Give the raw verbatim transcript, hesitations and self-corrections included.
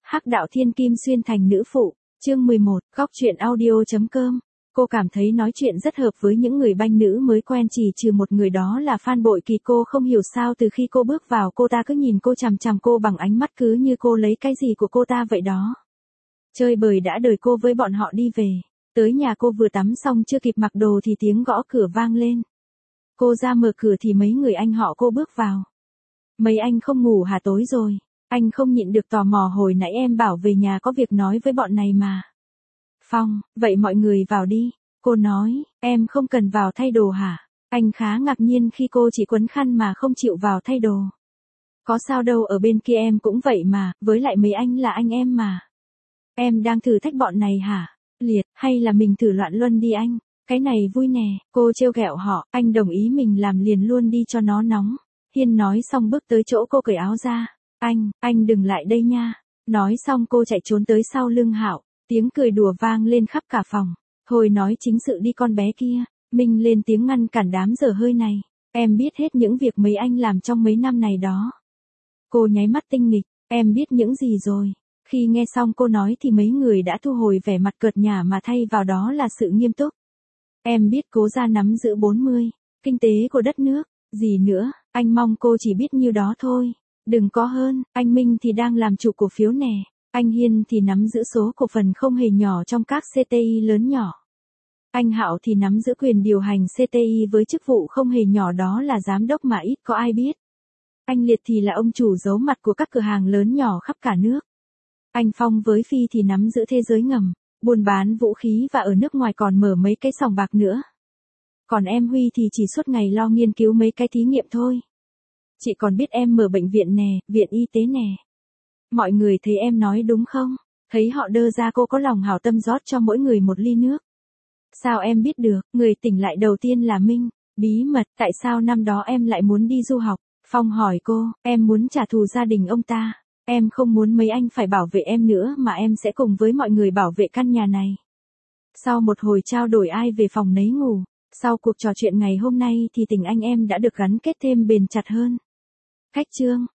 Hắc đạo thiên kim xuyên thành nữ phụ, chương mười một, góc truyện audio.com. Cô cảm thấy nói chuyện rất hợp với những người banh nữ mới quen, chỉ trừ một người, đó là Phan Bội Kỳ. Cô không hiểu sao từ khi cô bước vào, cô ta cứ nhìn cô chằm chằm cô bằng ánh mắt cứ như cô lấy cái gì của cô ta vậy đó. Chơi bời đã đời cô với bọn họ đi về. Tới nhà cô vừa tắm xong chưa kịp mặc đồ thì tiếng gõ cửa vang lên. Cô ra mở cửa thì mấy người anh họ cô bước vào. Mấy anh không ngủ hả, tối rồi? Anh không nhịn được tò mò, hồi nãy em bảo về nhà có việc nói với bọn này mà. Phong, vậy mọi người vào đi. Cô nói, em không cần vào thay đồ hả? Anh khá ngạc nhiên khi cô chỉ quấn khăn mà không chịu vào thay đồ. Có sao đâu, ở bên kia em cũng vậy mà, với lại mấy anh là anh em mà. Em đang thử thách bọn này hả? Liệt, hay là mình thử loạn luân đi anh? Cái này vui nè, cô trêu ghẹo họ. Anh đồng ý mình làm liền luôn đi cho nó nóng. Hiên nói xong bước tới chỗ cô cởi áo ra. Anh, anh đừng lại đây nha. Nói xong cô chạy trốn tới sau lưng Hạo. Tiếng cười đùa vang lên khắp cả phòng. Thôi nói chính sự đi con bé kia. Minh lên tiếng ngăn cản đám dở hơi này. Em biết hết những việc mấy anh làm trong mấy năm này đó. Cô nháy mắt tinh nghịch. Em biết những gì rồi? Khi nghe xong cô nói thì mấy người đã thu hồi vẻ mặt cợt nhả mà thay vào đó là sự nghiêm túc. Em biết Cố gia nắm giữ bốn mươi, kinh tế của đất nước. Gì nữa, anh mong cô chỉ biết nhiêu đó thôi. Đừng có hơn, anh Minh thì đang làm chủ cổ phiếu nè. Anh Hiên thì nắm giữ số cổ phần không hề nhỏ trong các xê tê i lớn nhỏ. Anh Hạo thì nắm giữ quyền điều hành xê tê i với chức vụ không hề nhỏ, đó là giám đốc mà ít có ai biết. Anh Liệt thì là ông chủ giấu mặt của các cửa hàng lớn nhỏ khắp cả nước. Anh Phong với Phi thì nắm giữ thế giới ngầm, buôn bán vũ khí và ở nước ngoài còn mở mấy cái sòng bạc nữa. Còn em Huy thì chỉ suốt ngày lo nghiên cứu mấy cái thí nghiệm thôi. Chị còn biết em mở bệnh viện nè, viện y tế nè. Mọi người thấy em nói đúng không? Thấy họ đơ ra, cô có lòng hảo tâm rót cho mỗi người một ly nước. Sao em biết được? Người tỉnh lại đầu tiên là Minh. Bí mật, tại sao năm đó em lại muốn đi du học? Phong hỏi cô, em muốn trả thù gia đình ông ta. Em không muốn mấy anh phải bảo vệ em nữa, mà em sẽ cùng với mọi người bảo vệ căn nhà này. Sau một hồi trao đổi ai về phòng nấy ngủ, sau cuộc trò chuyện ngày hôm nay thì tình anh em đã được gắn kết thêm bền chặt hơn. Cách chương